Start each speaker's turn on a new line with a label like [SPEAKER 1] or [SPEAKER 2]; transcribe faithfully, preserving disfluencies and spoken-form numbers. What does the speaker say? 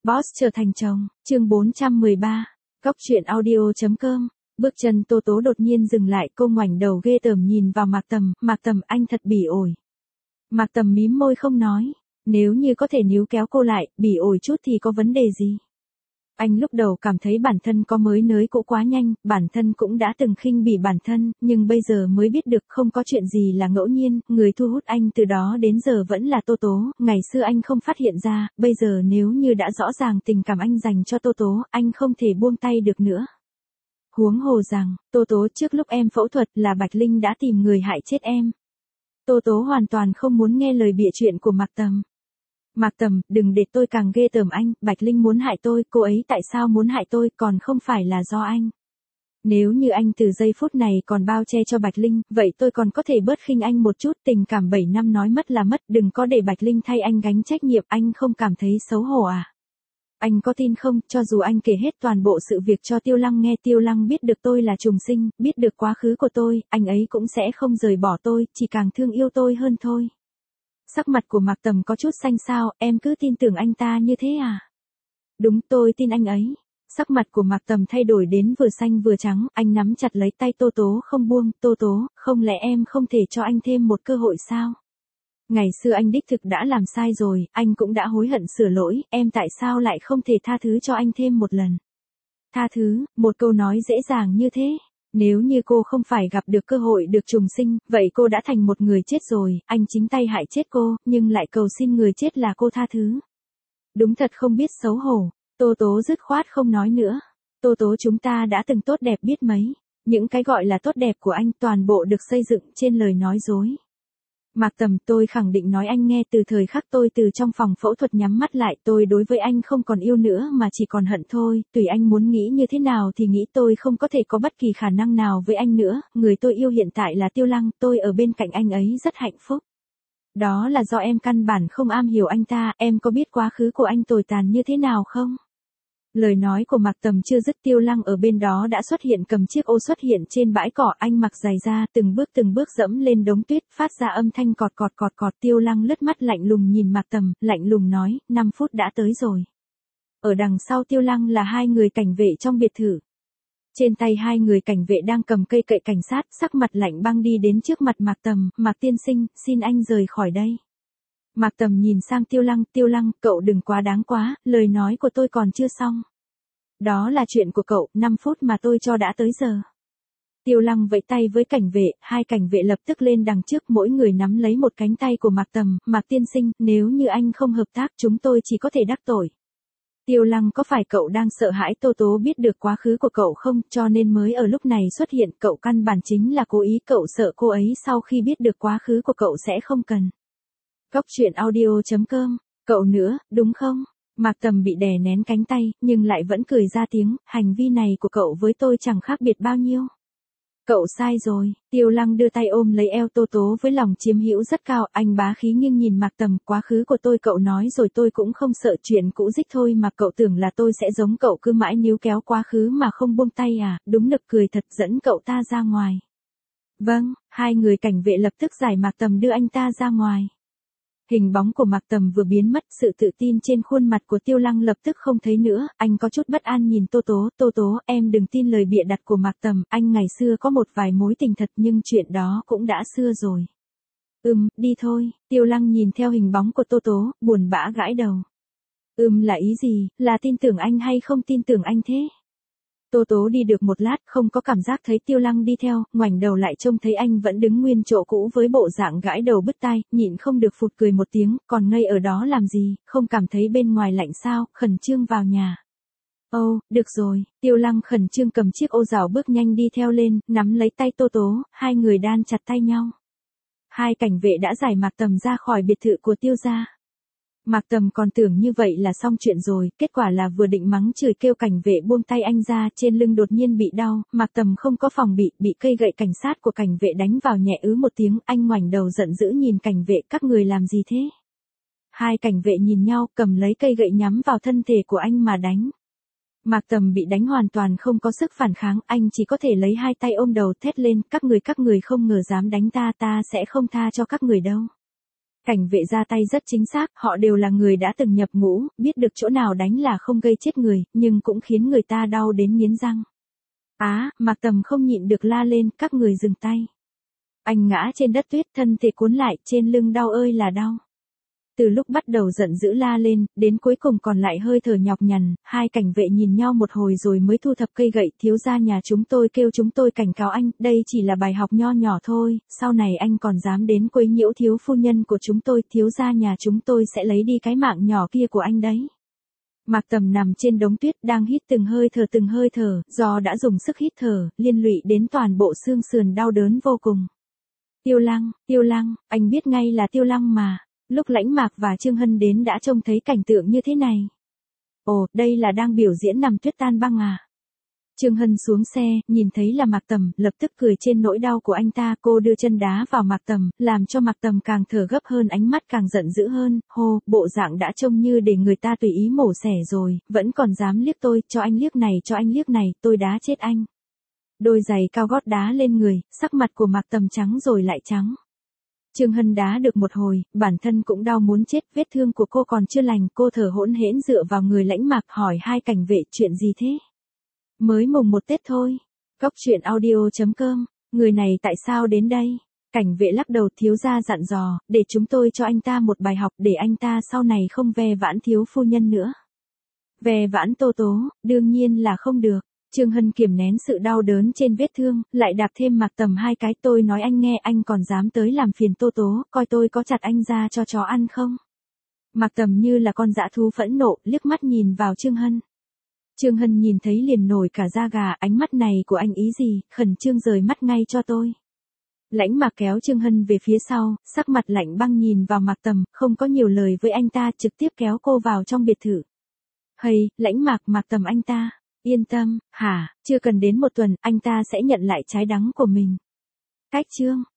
[SPEAKER 1] Boss trở thành chồng, chương bốn trăm mười ba, Cóc truyện audio chấm com. Bước chân Tô Tố đột nhiên dừng lại, cô ngoảnh đầu ghê tởm nhìn vào Mạc Tầm, Mạc Tầm anh thật bỉ ổi. Mạc Tầm mím môi không nói, nếu như có thể níu kéo cô lại, bỉ ổi chút thì có vấn đề gì. Anh lúc đầu cảm thấy bản thân có mới nới cũ quá nhanh, bản thân cũng đã từng khinh bỉ bản thân, nhưng bây giờ mới biết được không có chuyện gì là ngẫu nhiên, người thu hút anh từ đó đến giờ vẫn là Tô Tố, ngày xưa anh không phát hiện ra, bây giờ nếu như đã rõ ràng tình cảm anh dành cho Tô Tố, anh không thể buông tay được nữa. Huống hồ rằng, Tô Tố trước lúc em phẫu thuật là Bạch Linh đã tìm người hại chết em. Tô Tố hoàn toàn không muốn nghe lời bịa chuyện của Mạc Tầm. Mạc Tầm, đừng để tôi càng ghê tởm anh, Bạch Linh muốn hại tôi, cô ấy tại sao muốn hại tôi, còn không phải là do anh. Nếu như anh từ giây phút này còn bao che cho Bạch Linh, vậy tôi còn có thể bớt khinh anh một chút, tình cảm bảy năm nói mất là mất, đừng có để Bạch Linh thay anh gánh trách nhiệm, anh không cảm thấy xấu hổ à? Anh có tin không, cho dù anh kể hết toàn bộ sự việc cho Tiêu Lăng nghe, Tiêu Lăng biết được tôi là trùng sinh, biết được quá khứ của tôi, anh ấy cũng sẽ không rời bỏ tôi, chỉ càng thương yêu tôi hơn thôi. Sắc mặt của Mạc Tầm có chút xanh xao, em cứ tin tưởng anh ta như thế à? Đúng, tôi tin anh ấy. Sắc mặt của Mạc Tầm thay đổi đến vừa xanh vừa trắng, anh nắm chặt lấy tay Tô Tố không buông, Tô Tố, không lẽ em không thể cho anh thêm một cơ hội sao? Ngày xưa anh đích thực đã làm sai rồi, anh cũng đã hối hận sửa lỗi, em tại sao lại không thể tha thứ cho anh thêm một lần? Tha thứ, một câu nói dễ dàng như thế. Nếu như cô không phải gặp được cơ hội được trùng sinh, vậy cô đã thành một người chết rồi, anh chính tay hại chết cô, nhưng lại cầu xin người chết là cô tha thứ. Đúng thật không biết xấu hổ, Tô Tố dứt khoát không nói nữa. Tô Tố, chúng ta đã từng tốt đẹp biết mấy, những cái gọi là tốt đẹp của anh toàn bộ được xây dựng trên lời nói dối. Mạc Tầm, tôi khẳng định nói anh nghe, từ thời khắc tôi từ trong phòng phẫu thuật nhắm mắt lại, tôi đối với anh không còn yêu nữa mà chỉ còn hận thôi, tùy anh muốn nghĩ như thế nào thì nghĩ, tôi không có thể có bất kỳ khả năng nào với anh nữa, người tôi yêu hiện tại là Tiêu Lăng, tôi ở bên cạnh anh ấy rất hạnh phúc. Đó là do em căn bản không am hiểu anh ta, em có biết quá khứ của anh tồi tàn như thế nào không? Lời nói của Mạc Tầm chưa dứt, Tiêu Lăng ở bên đó đã xuất hiện, cầm chiếc ô xuất hiện trên bãi cỏ, anh mặc giày da, từng bước từng bước dẫm lên đống tuyết, phát ra âm thanh cọt cọt cọt cọt. Tiêu Lăng lướt mắt lạnh lùng nhìn Mạc Tầm, lạnh lùng nói, năm phút đã tới rồi. Ở đằng sau Tiêu Lăng là hai người cảnh vệ trong biệt thự. Trên tay hai người cảnh vệ đang cầm cây cậy cảnh sát, sắc mặt lạnh băng đi đến trước mặt Mạc Tầm, Mạc tiên sinh, xin anh rời khỏi đây. Mạc Tầm nhìn sang Tiêu Lăng, Tiêu Lăng, cậu đừng quá đáng quá, lời nói của tôi còn chưa xong. Đó là chuyện của cậu, năm phút mà tôi cho đã tới giờ. Tiêu Lăng vẫy tay với cảnh vệ, hai cảnh vệ lập tức lên đằng trước, mỗi người nắm lấy một cánh tay của Mạc Tầm, Mạc tiên sinh, nếu như anh không hợp tác chúng tôi chỉ có thể đắc tội. Tiêu Lăng, có phải cậu đang sợ hãi Tô Tố biết được quá khứ của cậu không, cho nên mới ở lúc này xuất hiện, cậu căn bản chính là cố ý, cậu sợ cô ấy sau khi biết được quá khứ của cậu sẽ không cần. Cóc truyện audio chấm com, cậu nữa, đúng không? Mạc Tầm bị đè nén cánh tay, nhưng lại vẫn cười ra tiếng, hành vi này của cậu với tôi chẳng khác biệt bao nhiêu. Cậu sai rồi, Tiêu Lăng đưa tay ôm lấy eo Tô Tố với lòng chiếm hữu rất cao, anh bá khí nghiêng nhìn Mạc Tầm, quá khứ của tôi cậu nói rồi, tôi cũng không sợ, chuyện cũ dích thôi mà, cậu tưởng là tôi sẽ giống cậu cứ mãi níu kéo quá khứ mà không buông tay à, đúng nực cười thật, dẫn cậu ta ra ngoài. Vâng, hai người cảnh vệ lập tức giải Mạc Tầm đưa anh ta ra ngoài. Hình bóng của Mạc Tầm vừa biến mất, sự tự tin trên khuôn mặt của Tiêu Lăng lập tức không thấy nữa, anh có chút bất an nhìn Tô Tố, Tô Tố, em đừng tin lời bịa đặt của Mạc Tầm, anh ngày xưa có một vài mối tình thật nhưng chuyện đó cũng đã xưa rồi. Ừm, đi thôi, Tiêu Lăng nhìn theo hình bóng của Tô Tố, buồn bã gãi đầu. Ừm là ý gì, là tin tưởng anh hay không tin tưởng anh thế? Tô Tố đi được một lát, không có cảm giác thấy Tiêu Lăng đi theo, ngoảnh đầu lại trông thấy anh vẫn đứng nguyên chỗ cũ với bộ dạng gãi đầu bứt tai, nhịn không được phụt cười một tiếng, còn ngây ở đó làm gì, không cảm thấy bên ngoài lạnh sao, khẩn trương vào nhà. Ồ, oh, được rồi, Tiêu Lăng khẩn trương cầm chiếc ô rảo bước nhanh đi theo lên, nắm lấy tay Tô Tố, hai người đan chặt tay nhau. Hai cảnh vệ đã giải Mạc Tầm ra khỏi biệt thự của Tiêu gia. Mạc Tầm còn tưởng như vậy là xong chuyện rồi, kết quả là vừa định mắng chửi kêu cảnh vệ buông tay anh ra, trên lưng đột nhiên bị đau, Mạc Tầm không có phòng bị, bị cây gậy cảnh sát của cảnh vệ đánh vào nhẹ ứ một tiếng, anh ngoảnh đầu giận dữ nhìn cảnh vệ, các người làm gì thế? Hai cảnh vệ nhìn nhau, cầm lấy cây gậy nhắm vào thân thể của anh mà đánh. Mạc Tầm bị đánh hoàn toàn không có sức phản kháng, anh chỉ có thể lấy hai tay ôm đầu thét lên, các người các người không ngờ dám đánh ta, ta sẽ không tha cho các người đâu. Cảnh vệ ra tay rất chính xác, họ đều là người đã từng nhập ngũ, biết được chỗ nào đánh là không gây chết người, nhưng cũng khiến người ta đau đến nghiến răng. Á, Mạc Tầm không nhịn được la lên, các người dừng tay. Anh ngã trên đất tuyết, thân thể cuốn lại, trên lưng đau ơi là đau. Từ lúc bắt đầu giận dữ la lên, đến cuối cùng còn lại hơi thở nhọc nhằn, hai cảnh vệ nhìn nhau một hồi rồi mới thu thập cây gậy. Thiếu gia nhà chúng tôi kêu chúng tôi cảnh cáo anh, đây chỉ là bài học nho nhỏ thôi, sau này anh còn dám đến quấy nhiễu thiếu phu nhân của chúng tôi, thiếu gia nhà chúng tôi sẽ lấy đi cái mạng nhỏ kia của anh đấy. Mạc Tầm nằm trên đống tuyết đang hít từng hơi thở từng hơi thở, do đã dùng sức hít thở, liên lụy đến toàn bộ xương sườn đau đớn vô cùng. Tiêu Lăng, Tiêu Lăng, anh biết ngay là Tiêu Lăng mà. Lúc Lãnh Mạc và Trương Hân đến đã trông thấy cảnh tượng như thế này. Ồ, đây là đang biểu diễn nằm tuyết tan băng à? Trương Hân xuống xe, nhìn thấy là Mạc Tầm, lập tức cười trên nỗi đau của anh ta. Cô đưa chân đá vào Mạc Tầm, làm cho Mạc Tầm càng thở gấp hơn, ánh mắt càng giận dữ hơn. Hô, bộ dạng đã trông như để người ta tùy ý mổ xẻ rồi, vẫn còn dám liếc tôi, cho anh liếc này, cho anh liếc này, tôi đá chết anh. Đôi giày cao gót đá lên người, sắc mặt của Mạc Tầm trắng rồi lại trắng. Trương Hân đá được một hồi, bản thân cũng đau muốn chết, vết thương của cô còn chưa lành, cô thở hỗn hển dựa vào người Lãnh Mạc hỏi hai cảnh vệ chuyện gì thế? Mới mùng một Tết thôi. Cóc truyện audio chấm com, người này tại sao đến đây? Cảnh vệ lắc đầu, thiếu gia dặn dò, để chúng tôi cho anh ta một bài học để anh ta sau này không ve vãn thiếu phu nhân nữa. Ve vãn Tô Tố, đương nhiên là không được. Trương Hân kiềm nén sự đau đớn trên vết thương, lại đạp thêm Mạc Tầm hai cái. Tôi nói anh nghe, anh còn dám tới làm phiền Tô Tố, coi tôi có chặt anh ra cho chó ăn không? Mạc Tầm như là con dã thú phẫn nộ, liếc mắt nhìn vào Trương Hân. Trương Hân nhìn thấy liền nổi cả da gà, ánh mắt này của anh ý gì, khẩn trương rời mắt ngay cho tôi. Lãnh Mạc kéo Trương Hân về phía sau, sắc mặt lạnh băng nhìn vào Mạc Tầm, không có nhiều lời với anh ta, trực tiếp kéo cô vào trong biệt thự. Hay, Lãnh Mạc, Mạc Tầm anh ta. Yên tâm, hả, chưa cần đến một tuần, anh ta sẽ nhận lại trái đắng của mình. Cách chương.